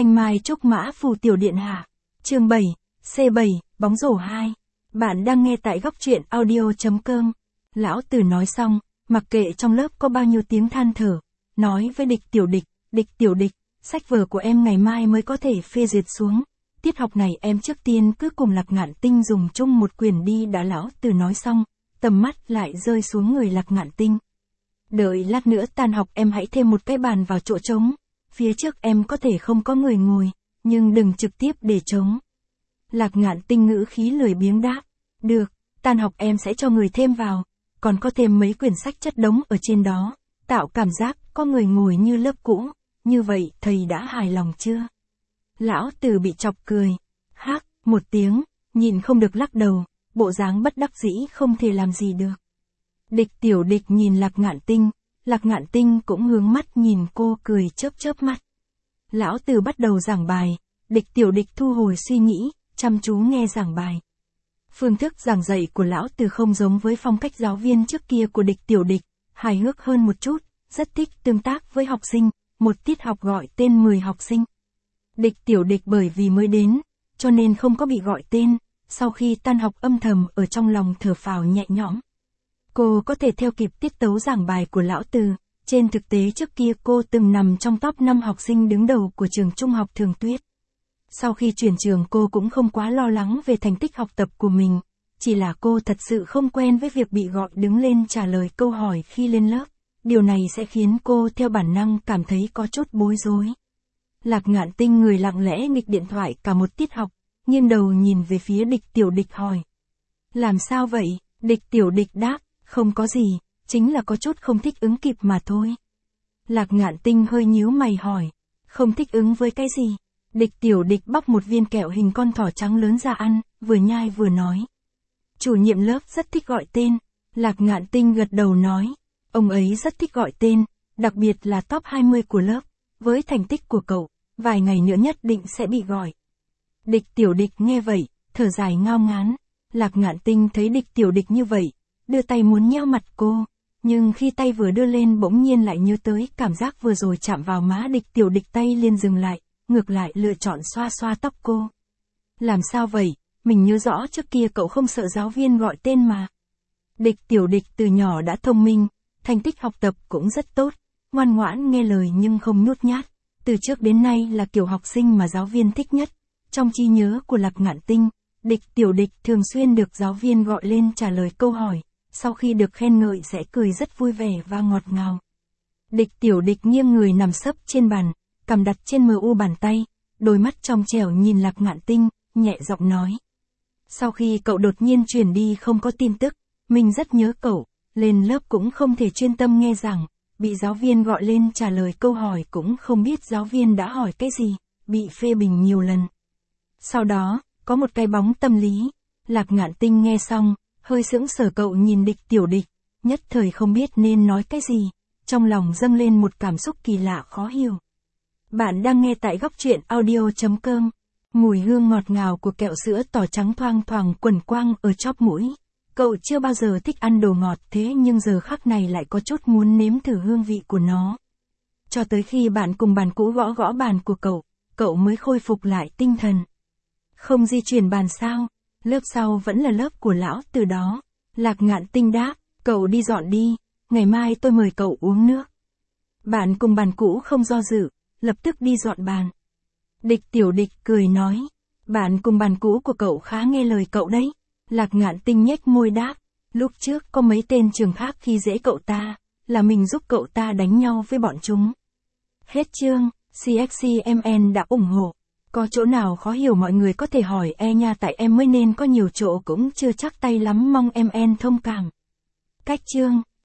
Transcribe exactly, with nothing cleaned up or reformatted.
Thanh Mai Trúc Mã Phù Tiểu Điện Hạ. Chương bảy, C bảy, bóng rổ hai. Bạn đang nghe tại góc truyện audio chấm com. Lão Tử nói xong, mặc kệ trong lớp có bao nhiêu tiếng than thở, nói với Địch Tiểu Địch, Địch Tiểu Địch, sách vở của em ngày mai mới có thể phê duyệt xuống. Tiết học này em trước tiên cứ cùng Lạc Ngạn Tinh dùng chung một quyển đi đã. Lão Tử nói xong, tầm mắt lại rơi xuống người Lạc Ngạn Tinh. Đợi lát nữa tan học em hãy thêm một cái bàn vào chỗ trống. Phía trước em có thể không có người ngồi, nhưng đừng trực tiếp để trống. Lạc Ngạn Tinh ngữ khí lười biếng đáp. Được, tan học em sẽ cho người thêm vào, còn có thêm mấy quyển sách chất đống ở trên đó, tạo cảm giác có người ngồi như lớp cũ, như vậy thầy đã hài lòng chưa? Lão Tử bị chọc cười, hắc, một tiếng, nhìn không được lắc đầu, bộ dáng bất đắc dĩ không thể làm gì được. Địch Tiểu Địch nhìn Lạc Ngạn Tinh, Lạc Ngạn Tinh cũng hướng mắt nhìn cô cười chớp chớp mắt. Lão Tử bắt đầu giảng bài, Địch Tiểu Địch thu hồi suy nghĩ, chăm chú nghe giảng bài. Phương thức giảng dạy của Lão Tử không giống với phong cách giáo viên trước kia của Địch Tiểu Địch, hài hước hơn một chút, rất thích tương tác với học sinh, một tiết học gọi tên mười học sinh. Địch Tiểu Địch bởi vì mới đến, cho nên không có bị gọi tên, sau khi tan học âm thầm ở trong lòng thở phào nhẹ nhõm. Cô có thể theo kịp tiết tấu giảng bài của Lão Tử, trên thực tế trước kia cô từng nằm trong top năm học sinh đứng đầu của trường trung học Thường Tuyết. Sau khi chuyển trường cô cũng không quá lo lắng về thành tích học tập của mình, chỉ là cô thật sự không quen với việc bị gọi đứng lên trả lời câu hỏi khi lên lớp, điều này sẽ khiến cô theo bản năng cảm thấy có chút bối rối. Lạc Ngạn Tinh người lặng lẽ nghịch điện thoại cả một tiết học, nghiêng đầu nhìn về phía Địch Tiểu Địch hỏi. Làm sao vậy? Địch Tiểu Địch đáp, không có gì, chính là có chút không thích ứng kịp mà thôi. Lạc Ngạn Tinh hơi nhíu mày hỏi, không thích ứng với cái gì? Địch Tiểu Địch bóc một viên kẹo hình con thỏ trắng lớn ra ăn, vừa nhai vừa nói. Chủ nhiệm lớp rất thích gọi tên. Lạc Ngạn Tinh gật đầu nói, ông ấy rất thích gọi tên, đặc biệt là top hai mươi của lớp, với thành tích của cậu, vài ngày nữa nhất định sẽ bị gọi. Địch Tiểu Địch nghe vậy, thở dài ngao ngán. Lạc Ngạn Tinh thấy Địch Tiểu Địch như vậy, đưa tay muốn nheo mặt cô, nhưng khi tay vừa đưa lên bỗng nhiên lại nhớ tới cảm giác vừa rồi chạm vào má Địch Tiểu Địch, tay liền dừng lại, ngược lại lựa chọn xoa xoa tóc cô. Làm sao vậy, mình nhớ rõ trước kia cậu không sợ giáo viên gọi tên mà. Địch Tiểu Địch từ nhỏ đã thông minh, thành tích học tập cũng rất tốt, ngoan ngoãn nghe lời nhưng không nhút nhát, từ trước đến nay là kiểu học sinh mà giáo viên thích nhất. Trong trí nhớ của Lạc Ngạn Tinh, Địch Tiểu Địch thường xuyên được giáo viên gọi lên trả lời câu hỏi, sau khi được khen ngợi sẽ cười rất vui vẻ và ngọt ngào. Địch Tiểu Địch nghiêng người nằm sấp trên bàn, cằm đặt trên mờ u bàn tay, đôi mắt trong trẻo nhìn Lạc Ngạn Tinh, nhẹ giọng nói. Sau khi cậu đột nhiên chuyển đi không có tin tức, mình rất nhớ cậu, lên lớp cũng không thể chuyên tâm nghe giảng, bị giáo viên gọi lên trả lời câu hỏi cũng không biết giáo viên đã hỏi cái gì, bị phê bình nhiều lần. Sau đó, có một cái bóng tâm lý. Lạc Ngạn Tinh nghe xong, hơi sững sờ, cậu nhìn Địch Tiểu Địch, nhất thời không biết nên nói cái gì, trong lòng dâng lên một cảm xúc kỳ lạ khó hiểu. Bạn đang nghe tại góc truyện audio chấm com. Mùi hương ngọt ngào của kẹo sữa tỏ trắng thoang thoảng quẩn quang ở chóp mũi. Cậu chưa bao giờ thích ăn đồ ngọt thế nhưng giờ khắc này lại có chút muốn nếm thử hương vị của nó. Cho tới khi bạn cùng bàn cũ gõ gõ bàn của cậu, cậu mới khôi phục lại tinh thần. Không di chuyển bàn sao? Lớp sau vẫn là lớp của Lão Tử đó. Lạc Ngạn Tinh đáp, cậu đi dọn đi, ngày mai tôi mời cậu uống nước. Bạn cùng bàn cũ không do dự, lập tức đi dọn bàn. Địch Tiểu Địch cười nói, bạn cùng bàn cũ của cậu khá nghe lời cậu đấy. Lạc Ngạn Tinh nhếch môi đáp, lúc trước có mấy tên trường khác khi dễ cậu ta, là mình giúp cậu ta đánh nhau với bọn chúng. Hết chương, xê ích xê em en đã ủng hộ. Có chỗ nào khó hiểu mọi người có thể hỏi e nha, tại em mới nên có nhiều chỗ cũng chưa chắc tay lắm, mong em en thông cảm. Cách chương.